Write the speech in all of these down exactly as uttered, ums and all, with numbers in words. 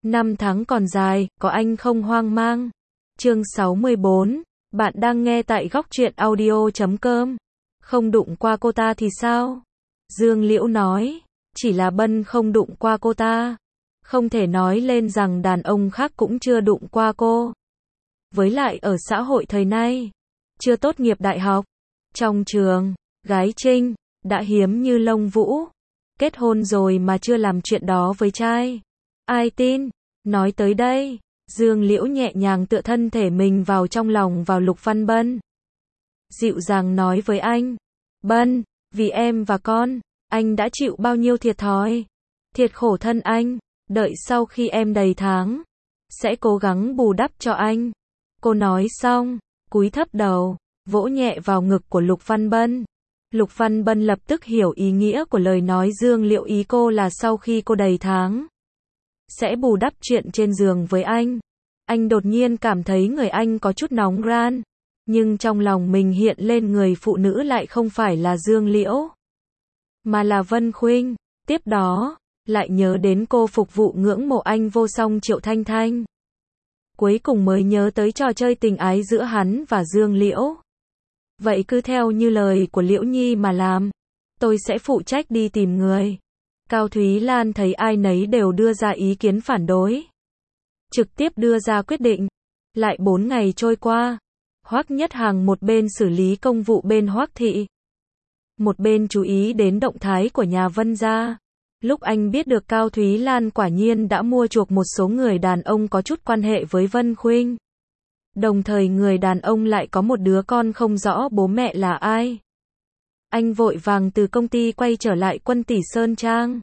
Năm tháng còn dài, có anh không hoang mang. Chương sáu mươi bốn, bạn đang nghe tại góc truyện audio chấm com. Không đụng qua cô ta thì sao? Dương Liễu nói, chỉ là Bân không đụng qua cô ta. Không thể nói lên rằng đàn ông khác cũng chưa đụng qua cô. Với lại ở xã hội thời nay, chưa tốt nghiệp đại học, trong trường, gái trinh, đã hiếm như lông vũ. Kết hôn rồi mà chưa làm chuyện đó với trai. Ai tin? Nói tới đây, Dương Liễu nhẹ nhàng tựa thân thể mình vào trong lòng vào Lục Văn Bân. Dịu dàng nói với anh, Bân, vì em và con, anh đã chịu bao nhiêu thiệt thòi. Thiệt khổ thân anh, đợi sau khi em đầy tháng, sẽ cố gắng bù đắp cho anh. Cô nói xong, cúi thấp đầu, vỗ nhẹ vào ngực của Lục Văn Bân. Lục Văn Bân lập tức hiểu ý nghĩa của lời nói Dương Liễu, ý cô là sau khi cô đầy tháng, sẽ bù đắp chuyện trên giường với anh. Anh đột nhiên cảm thấy người anh có chút nóng ran, nhưng trong lòng mình hiện lên người phụ nữ lại không phải là Dương Liễu, mà là Vân Khuynh. Tiếp đó, lại nhớ đến cô phục vụ ngưỡng mộ anh vô song Triệu Thanh Thanh. Cuối cùng mới nhớ tới trò chơi tình ái giữa hắn và Dương Liễu. Vậy cứ theo như lời của Liễu Nhi mà làm, tôi sẽ phụ trách đi tìm người. Cao Thúy Lan thấy ai nấy đều đưa ra ý kiến phản đối, trực tiếp đưa ra quyết định. Lại bốn ngày trôi qua, Hoắc Nhất Hằng một bên xử lý công vụ bên Hoắc thị, một bên chú ý đến động thái của nhà Vân gia. Lúc anh biết được Cao Thúy Lan quả nhiên đã mua chuộc một số người đàn ông có chút quan hệ với Vân Khuynh, đồng thời người đàn ông lại có một đứa con không rõ bố mẹ là ai, anh vội vàng từ công ty quay trở lại Quân Tỷ Sơn Trang.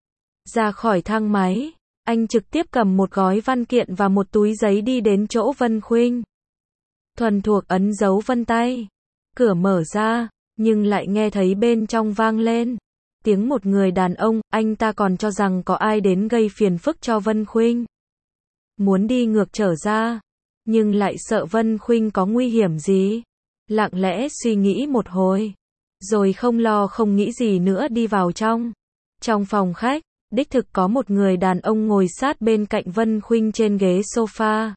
Ra khỏi thang máy, anh trực tiếp cầm một gói văn kiện và một túi giấy đi đến chỗ Vân Khuynh. Thuần thuộc ấn dấu vân tay. Cửa mở ra, nhưng lại nghe thấy bên trong vang lên tiếng một người đàn ông. Anh ta còn cho rằng có ai đến gây phiền phức cho Vân Khuynh, muốn đi ngược trở ra, nhưng lại sợ Vân Khuynh có nguy hiểm gì. Lặng lẽ suy nghĩ một hồi, rồi không lo không nghĩ gì nữa đi vào trong. Trong phòng khách, đích thực có một người đàn ông ngồi sát bên cạnh Vân Khuynh trên ghế sofa,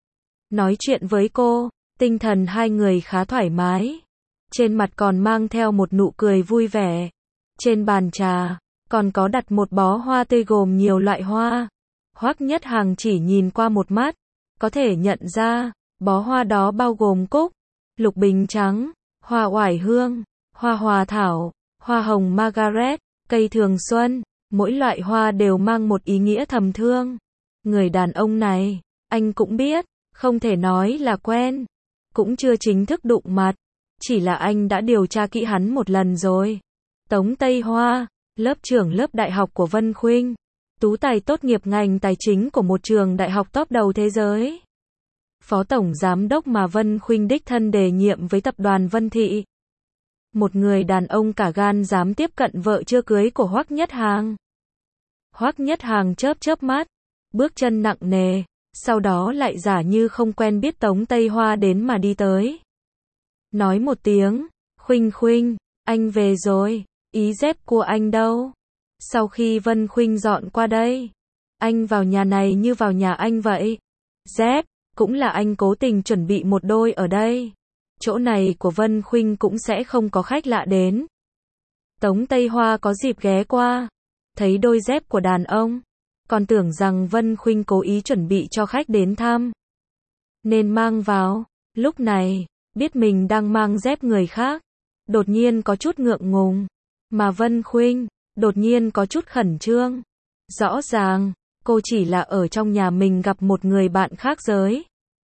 nói chuyện với cô. Tinh thần hai người khá thoải mái, trên mặt còn mang theo một nụ cười vui vẻ. Trên bàn trà, còn có đặt một bó hoa tươi gồm nhiều loại hoa. Hoắc Nhất Hằng chỉ nhìn qua một mắt, có thể nhận ra, bó hoa đó bao gồm cúc, lục bình trắng, hoa oải hương, hoa hòa thảo, hoa hồng Margaret, cây thường xuân. Mỗi loại hoa đều mang một ý nghĩa thầm thương. Người đàn ông này, anh cũng biết, không thể nói là quen, cũng chưa chính thức đụng mặt, chỉ là anh đã điều tra kỹ hắn một lần rồi. Tống Tây Hoa, lớp trưởng lớp đại học của Vân Khuynh, tú tài tốt nghiệp ngành tài chính của một trường đại học top đầu thế giới, phó tổng giám đốc mà Vân Khuynh đích thân đề nhiệm với tập đoàn Vân Thị. Một người đàn ông cả gan dám tiếp cận vợ chưa cưới của Hoắc Nhất Hằng. Hoắc Nhất Hằng chớp chớp mắt, bước chân nặng nề, sau đó lại giả như không quen biết Tống Tây Hoa đến mà đi tới. Nói một tiếng, Khuynh Khuynh, anh về rồi, ý dép của anh đâu? Sau khi Vân Khuynh dọn qua đây, anh vào nhà này như vào nhà anh vậy. Dép, cũng là anh cố tình chuẩn bị một đôi ở đây. Chỗ này của Vân Khuynh cũng sẽ không có khách lạ đến. Tống Tây Hoa có dịp ghé qua, thấy đôi dép của đàn ông, còn tưởng rằng Vân Khuynh cố ý chuẩn bị cho khách đến thăm, nên mang vào. Lúc này, biết mình đang mang dép người khác, đột nhiên có chút ngượng ngùng, mà Vân Khuynh, đột nhiên có chút khẩn trương. Rõ ràng, cô chỉ là ở trong nhà mình gặp một người bạn khác giới.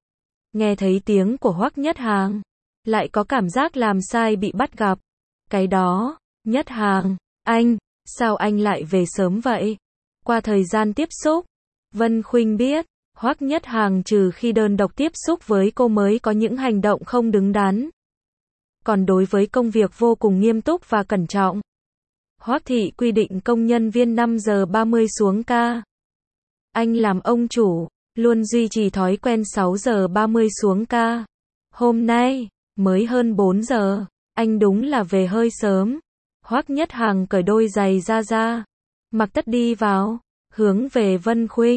Nghe thấy tiếng của Hoắc Nhất Hằng, lại có cảm giác làm sai bị bắt gặp. Cái đó, Nhất Hằng, anh, sao anh lại về sớm vậy? Qua thời gian tiếp xúc, Vân Khuynh biết, Hoắc Nhất Hằng trừ khi đơn độc tiếp xúc với cô mới có những hành động không đứng đắn, còn đối với công việc vô cùng nghiêm túc và cẩn trọng. Hoắc thị quy định công nhân viên năm giờ ba mươi xuống ca. Anh làm ông chủ, luôn duy trì thói quen sáu giờ ba mươi xuống ca. Hôm nay, mới hơn bốn giờ, anh đúng là về hơi sớm. Hoắc Nhất Hằng cởi đôi giày ra ra, mặc tất đi vào, hướng về Vân Khuynh,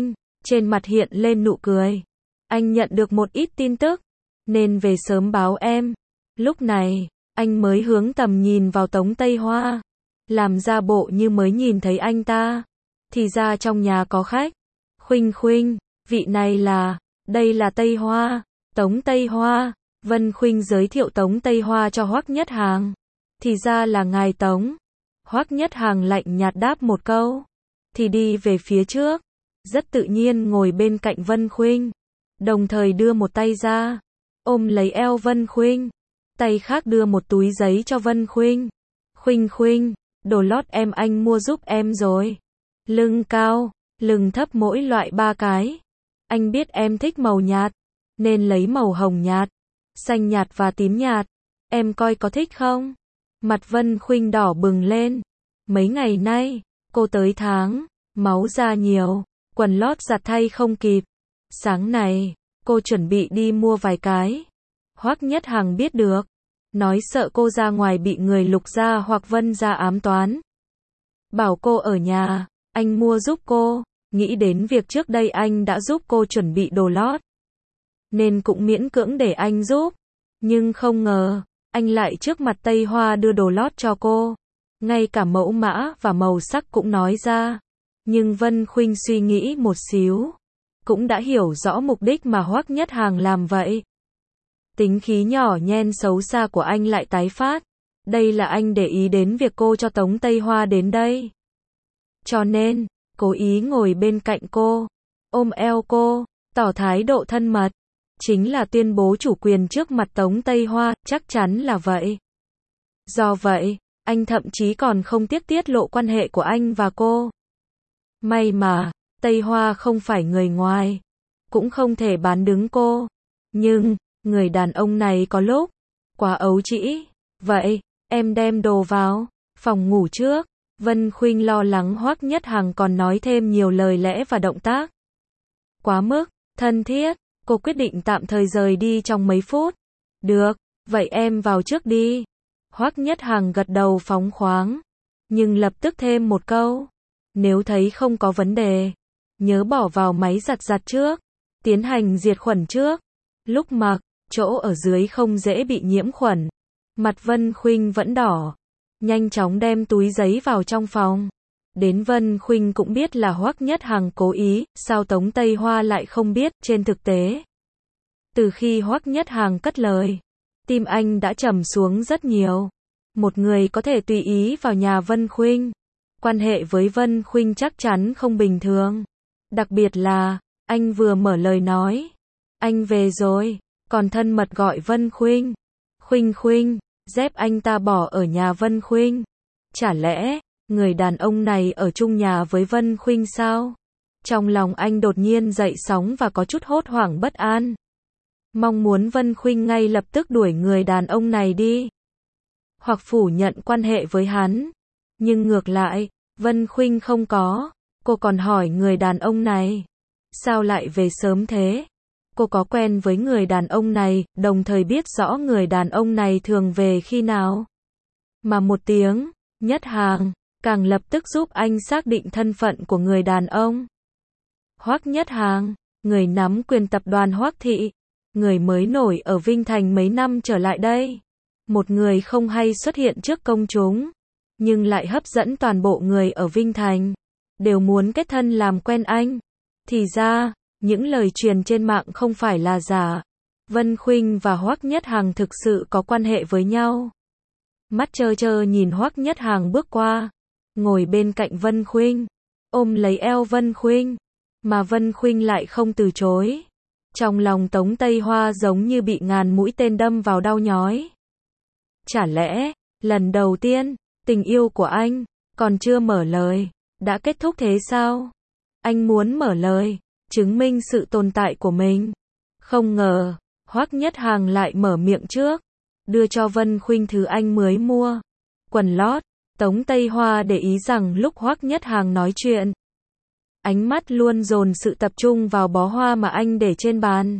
trên mặt hiện lên nụ cười. Anh nhận được một ít tin tức, nên về sớm báo em. Lúc này, anh mới hướng tầm nhìn vào Tống Tây Hoa, làm ra bộ như mới nhìn thấy anh ta. Thì ra trong nhà có khách. Khuynh Khuynh, vị này là, đây là Tây Hoa, Tống Tây Hoa. Vân Khuynh giới thiệu Tống Tây Hoa cho Hoắc Nhất Hàng. Thì ra là ngài Tống. Hoắc Nhất Hàng lạnh nhạt đáp một câu, thì đi về phía trước, rất tự nhiên ngồi bên cạnh Vân Khuynh, đồng thời đưa một tay ra, ôm lấy eo Vân Khuynh, tay khác đưa một túi giấy cho Vân Khuynh. Khuynh Khuynh, đồ lót em anh mua giúp em rồi. Lưng cao, lưng thấp mỗi loại ba cái. Anh biết em thích màu nhạt, nên lấy màu hồng nhạt, xanh nhạt và tím nhạt. Em coi có thích không? Mặt Vân Khuynh đỏ bừng lên. Mấy ngày nay, cô tới tháng, máu ra nhiều, quần lót giặt thay không kịp. Sáng này, cô chuẩn bị đi mua vài cái. Hoắc Nhất Hàng biết được, nói sợ cô ra ngoài bị người Lục gia hoặc Vân gia ám toán. Bảo cô ở nhà, anh mua giúp cô, nghĩ đến việc trước đây anh đã giúp cô chuẩn bị đồ lót, nên cũng miễn cưỡng để anh giúp. Nhưng không ngờ, anh lại trước mặt Tây Hoa đưa đồ lót cho cô, ngay cả mẫu mã và màu sắc cũng nói ra. Nhưng Vân Khuynh suy nghĩ một xíu, cũng đã hiểu rõ mục đích mà Hoắc Nhất Hàng làm vậy. Tính khí nhỏ nhen xấu xa của anh lại tái phát. Đây là anh để ý đến việc cô cho Tống Tây Hoa đến đây. Cho nên, cố ý ngồi bên cạnh cô, ôm eo cô, tỏ thái độ thân mật. Chính là tuyên bố chủ quyền trước mặt Tống Tây Hoa, chắc chắn là vậy. Do vậy, anh thậm chí còn không tiếc tiết lộ quan hệ của anh và cô. May mà, Tây Hoa không phải người ngoài, cũng không thể bán đứng cô. Nhưng, người đàn ông này có lúc quá ấu trĩ. Vậy, em đem đồ vào phòng ngủ trước. Vân Khuynh lo lắng Hoắc Nhất Hàng còn nói thêm nhiều lời lẽ và động tác quá mức thân thiết, cô quyết định tạm thời rời đi trong mấy phút. Được, vậy em vào trước đi. Hoắc Nhất Hàng gật đầu phóng khoáng, nhưng lập tức thêm một câu, nếu thấy không có vấn đề, nhớ bỏ vào máy giặt giặt trước, tiến hành diệt khuẩn trước. Lúc mặc, chỗ ở dưới không dễ bị nhiễm khuẩn. Mặt Vân Khuynh vẫn đỏ, nhanh chóng đem túi giấy vào trong phòng. Đến Vân Khuynh cũng biết là Hoắc Nhất Hàng cố ý, sao Tống Tây Hoa lại không biết. Trên thực tế, từ khi Hoắc Nhất Hàng cất lời, tim anh đã trầm xuống rất nhiều. Một người có thể tùy ý vào nhà Vân Khuynh, quan hệ với Vân Khuynh chắc chắn không bình thường. Đặc biệt là, anh vừa mở lời nói, anh về rồi, còn thân mật gọi Vân Khuynh. Khuynh Khuynh, dép anh ta bỏ ở nhà Vân Khuynh. Chả lẽ, người đàn ông này ở chung nhà với Vân Khuynh sao? Trong lòng anh đột nhiên dậy sóng và có chút hốt hoảng bất an. Mong muốn Vân Khuynh ngay lập tức đuổi người đàn ông này đi, hoặc phủ nhận quan hệ với hắn. Nhưng ngược lại, Vân Khuynh không có. Cô còn hỏi người đàn ông này, sao lại về sớm thế? Cô có quen với người đàn ông này, đồng thời biết rõ người đàn ông này thường về khi nào. Mà một tiếng, Nhất Hàng, càng lập tức giúp anh xác định thân phận của người đàn ông. Hoắc Nhất Hàng, người nắm quyền tập đoàn Hoắc Thị, người mới nổi ở Vinh Thành mấy năm trở lại đây. Một người không hay xuất hiện trước công chúng, nhưng lại hấp dẫn toàn bộ người ở Vinh Thành, đều muốn kết thân làm quen anh. Thì ra, những lời truyền trên mạng không phải là giả. Vân Khuynh và Hoắc Nhất Hàng thực sự có quan hệ với nhau. Mắt trơ trơ nhìn Hoắc Nhất Hàng bước qua, ngồi bên cạnh Vân Khuynh, ôm lấy eo Vân Khuynh, mà Vân Khuynh lại không từ chối. Trong lòng Tống Tây Hoa giống như bị ngàn mũi tên đâm vào đau nhói. Chả lẽ, lần đầu tiên, tình yêu của anh, còn chưa mở lời, đã kết thúc thế sao? Anh muốn mở lời, chứng minh sự tồn tại của mình. Không ngờ, Hoắc Nhất Hàng lại mở miệng trước, đưa cho Vân Khuynh thứ anh mới mua, quần lót. Tống Tây Hoa để ý rằng lúc Hoắc Nhất Hàng nói chuyện, ánh mắt luôn dồn sự tập trung vào bó hoa mà anh để trên bàn.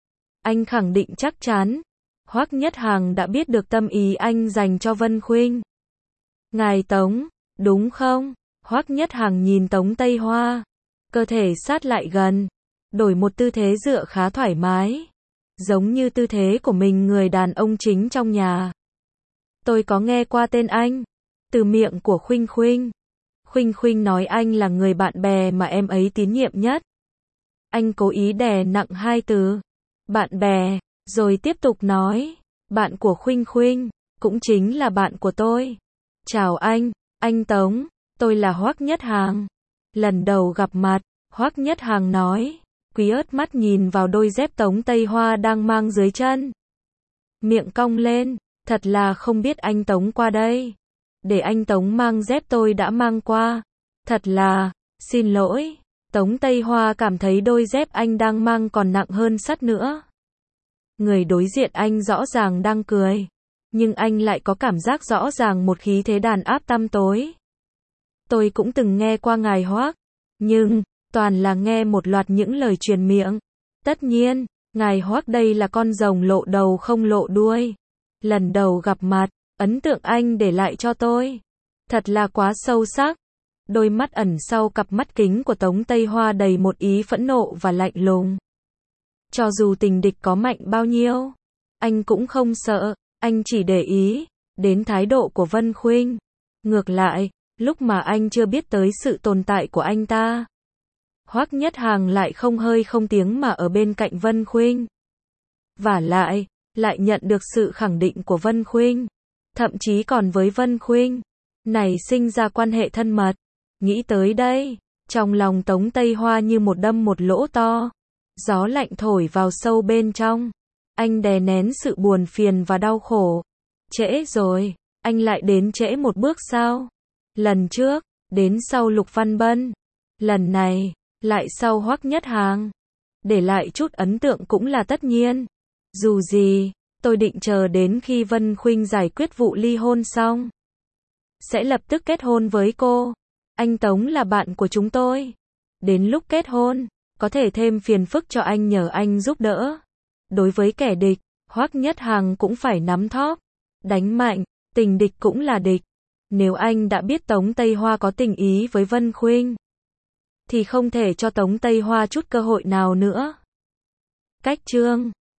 Anh khẳng định chắc chắn, Hoắc Nhất Hàng đã biết được tâm ý anh dành cho Vân Khuynh. Ngài Tống, đúng không? Hoắc Nhất Hàng nhìn Tống Tây Hoa, cơ thể sát lại gần, đổi một tư thế dựa khá thoải mái, giống như tư thế của mình người đàn ông chính trong nhà. Tôi có nghe qua tên anh, từ miệng của Khuynh Khuynh. Khuynh Khuynh nói anh là người bạn bè mà em ấy tín nhiệm nhất. Anh cố ý đè nặng hai từ, bạn bè, rồi tiếp tục nói, bạn của Khuynh Khuynh, cũng chính là bạn của tôi. Chào anh, anh Tống, tôi là Hoắc Nhất Hàng. Lần đầu gặp mặt, Hoắc Nhất Hàng nói, quý ớt mắt nhìn vào đôi dép Tống Tây Hoa đang mang dưới chân. Miệng cong lên, thật là không biết anh Tống qua đây. Để anh Tống mang dép tôi đã mang qua. Thật là, xin lỗi. Tống Tây Hoa cảm thấy đôi dép anh đang mang còn nặng hơn sắt nữa. Người đối diện anh rõ ràng đang cười, nhưng anh lại có cảm giác rõ ràng một khí thế đàn áp tăm tối. Tôi cũng từng nghe qua ngài Hoắc, nhưng toàn là nghe một loạt những lời truyền miệng. Tất nhiên, ngài Hoắc đây là con rồng lộ đầu không lộ đuôi. Lần đầu gặp mặt, ấn tượng anh để lại cho tôi thật là quá sâu sắc. Đôi mắt ẩn sau cặp mắt kính của Tống Tây Hoa đầy một ý phẫn nộ và lạnh lùng. Cho dù tình địch có mạnh bao nhiêu, anh cũng không sợ, anh chỉ để ý đến thái độ của Vân Khuynh. Ngược lại, lúc mà anh chưa biết tới sự tồn tại của anh ta, Hoắc Nhất Hàng lại không hơi không tiếng mà ở bên cạnh Vân Khuynh. Vả lại, lại nhận được sự khẳng định của Vân Khuynh, thậm chí còn với Vân Khuynh này sinh ra quan hệ thân mật. Nghĩ tới đây, trong lòng Tống Tây Hoa như một đâm một lỗ to. Gió lạnh thổi vào sâu bên trong. Anh đè nén sự buồn phiền và đau khổ. Trễ rồi, anh lại đến trễ một bước sao? Lần trước, đến sau Lục Văn Bân. Lần này, lại sau Hoắc Nhất Hàng. Để lại chút ấn tượng cũng là tất nhiên. Dù gì, tôi định chờ đến khi Vân Khuynh giải quyết vụ ly hôn xong, sẽ lập tức kết hôn với cô. Anh Tống là bạn của chúng tôi. Đến lúc kết hôn, có thể thêm phiền phức cho anh nhờ anh giúp đỡ. Đối với kẻ địch, Hoắc Nhất Hàng cũng phải nắm thóp. Đánh mạnh, tình địch cũng là địch. Nếu anh đã biết Tống Tây Hoa có tình ý với Vân Khuynh, thì không thể cho Tống Tây Hoa chút cơ hội nào nữa. Cách chương